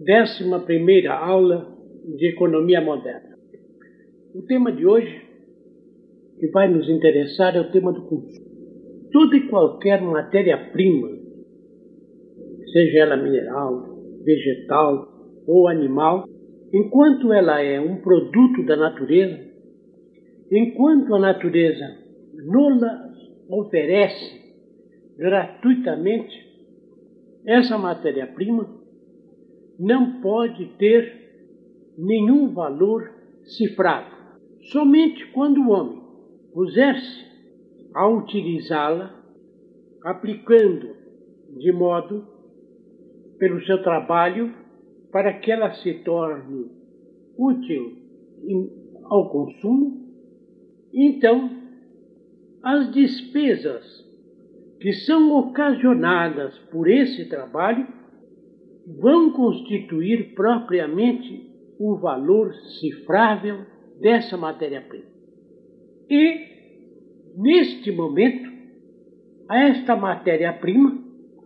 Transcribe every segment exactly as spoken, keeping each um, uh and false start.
décima primeira aula de Economia Moderna. O tema de hoje, que vai nos interessar, é o tema do consumo. Toda e qualquer matéria-prima, seja ela mineral, vegetal ou animal, enquanto ela é um produto da natureza, enquanto a natureza nos oferece gratuitamente, essa matéria-prima não pode ter nenhum valor cifrado. Somente quando o homem puser-se a utilizá-la, aplicando de modo, pelo seu trabalho, para que ela se torne útil ao consumo, então as despesas que são ocasionadas por esse trabalho vão constituir propriamente o valor cifrável dessa matéria-prima. E, neste momento, esta matéria-prima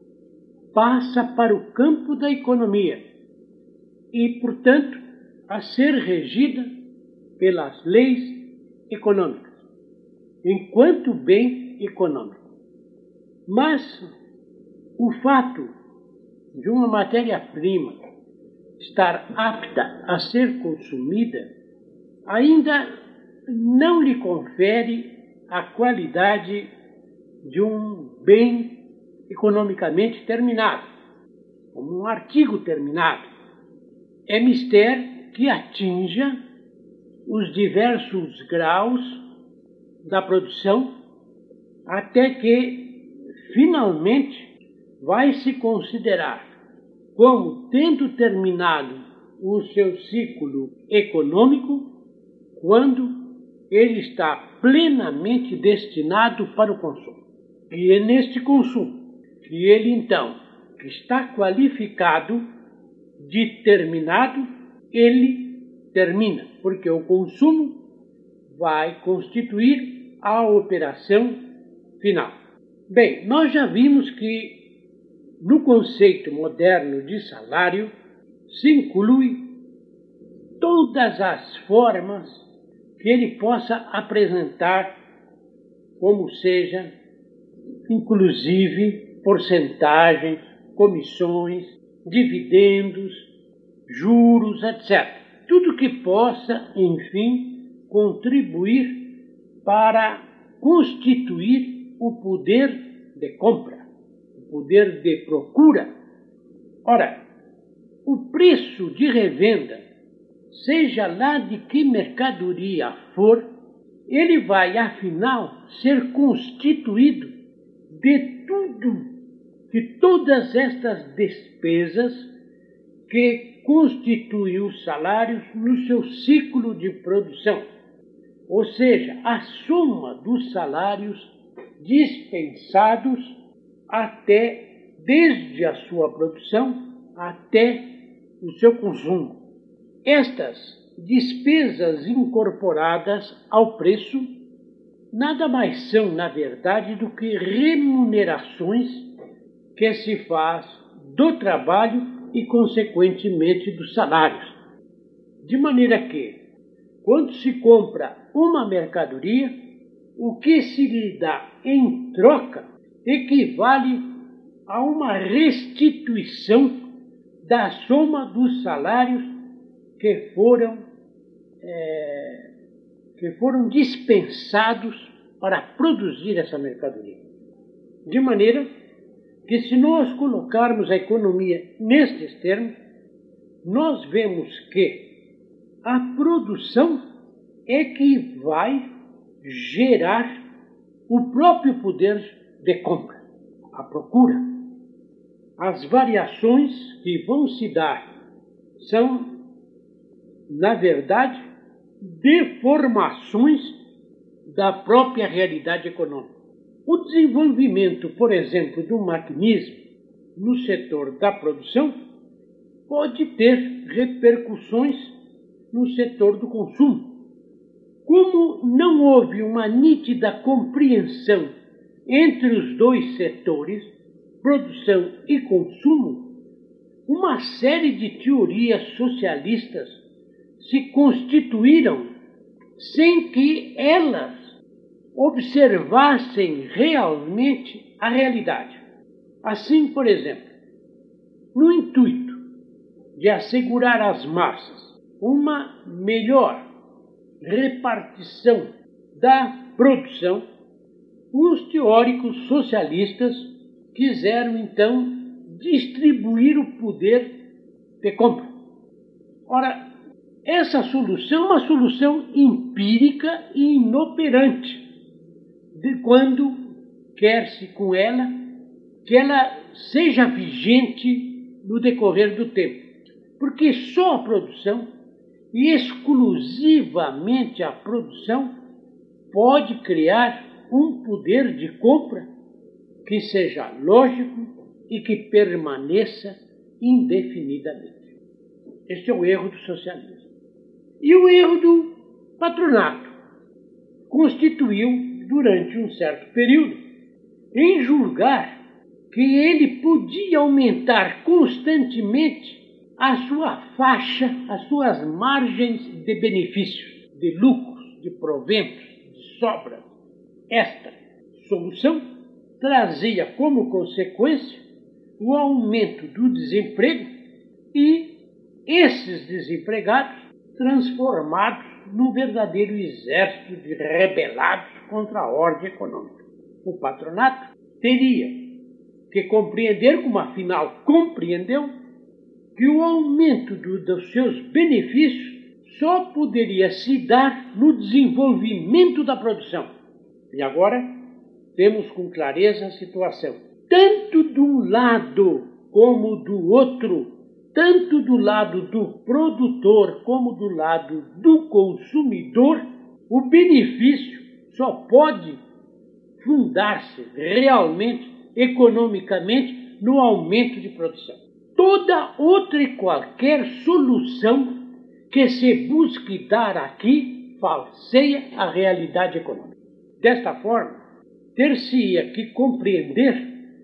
passa para o campo da economia e, portanto, a ser regida pelas leis econômicas, enquanto bem econômico. Mas o fato de uma matéria-prima estar apta a ser consumida ainda não lhe confere a qualidade de um bem economicamente terminado, como um artigo terminado. É mister que atinja os diversos graus da produção até que, finalmente, vai se considerar como tendo terminado o seu ciclo econômico quando ele está plenamente destinado para o consumo. E é neste consumo que ele, então, está qualificado de terminado, ele termina, porque o consumo vai constituir a operação final. Bem, nós já vimos que no conceito moderno de salário se inclui todas as formas que ele possa apresentar, como seja, inclusive porcentagens, comissões, dividendos, juros, etcétera. Tudo que possa, enfim, contribuir para constituir o poder de compra, o poder de procura. Ora, o preço de revenda, seja lá de que mercadoria for, ele vai, afinal, ser constituído de tudo, de todas estas despesas que constituem os salários no seu ciclo de produção. Ou seja, a soma dos salários dispensados até, desde a sua produção até o seu consumo. Estas despesas incorporadas ao preço nada mais são, na verdade, do que remunerações que se faz do trabalho e, consequentemente, dos salários. De maneira que, quando se compra uma mercadoria, o que se lhe dá em troca equivale a uma restituição da soma dos salários que foram, é, que foram dispensados para produzir essa mercadoria. De maneira que, se nós colocarmos a economia nestes termos, nós vemos que a produção é que vai gerar o próprio poder de compra, a procura. As variações que vão se dar são, na verdade, deformações da própria realidade econômica. O desenvolvimento, por exemplo, do maquinismo no setor da produção pode ter repercussões no setor do consumo. Como não houve uma nítida compreensão entre os dois setores, produção e consumo, o uma série de teorias socialistas se constituíram sem que elas observassem realmente a realidade. Assim, por exemplo, no intuito de assegurar às massas uma melhor repartição da produção, os teóricos socialistas quiseram, então, distribuir o poder de compra. Ora, essa solução é uma solução empírica e inoperante, de quando quer-se com ela que ela seja vigente no decorrer do tempo. Porque só a produção, e exclusivamente a produção, pode criar um poder de compra que seja lógico e que permaneça indefinidamente. Este é o erro do socialismo. E o erro do patronato constituiu, durante um certo período, em julgar que ele podia aumentar constantemente a sua faixa, as suas margens de benefícios, de lucros, de proventos, de sobras. Esta solução trazia como consequência o aumento do desemprego e esses desempregados transformados num verdadeiro exército de rebelados contra a ordem econômica. O patronato teria que compreender, como afinal compreendeu, que o aumento do, dos seus benefícios só poderia se dar no desenvolvimento da produção. E agora temos com clareza a situação. Tanto de um lado como do outro, tanto do lado do produtor como do lado do consumidor, o benefício só pode fundar-se realmente, economicamente, no aumento de produção. Toda outra e qualquer solução que se busque dar aqui falseia a realidade econômica. Desta forma, ter-se-ia que compreender,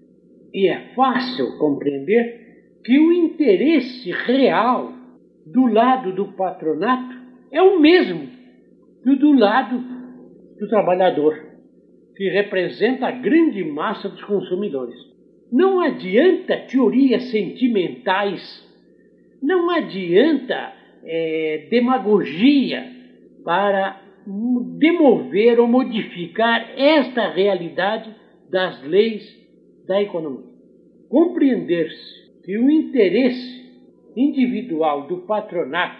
e é fácil compreender, que o interesse real do lado do patronato é o mesmo que do lado do trabalhador, que representa a grande massa dos consumidores. Não adianta teorias sentimentais, não adianta é, demagogia para demover ou modificar esta realidade das leis da economia. Compreender-se que o interesse individual do patronato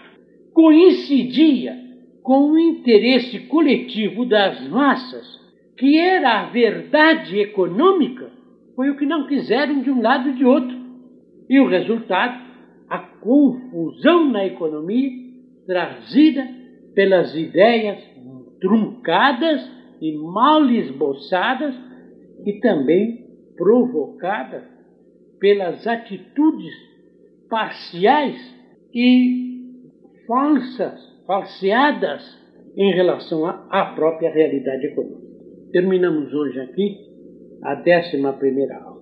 coincidia com o interesse coletivo das massas, que era a verdade econômica, foi o que não quiseram de um lado e de outro. E o resultado, a confusão na economia trazida pelas ideias truncadas e mal esboçadas e também provocadas pelas atitudes parciais e falsas, falseadas em relação à própria realidade econômica. Terminamos hoje aqui a décima primeira aula.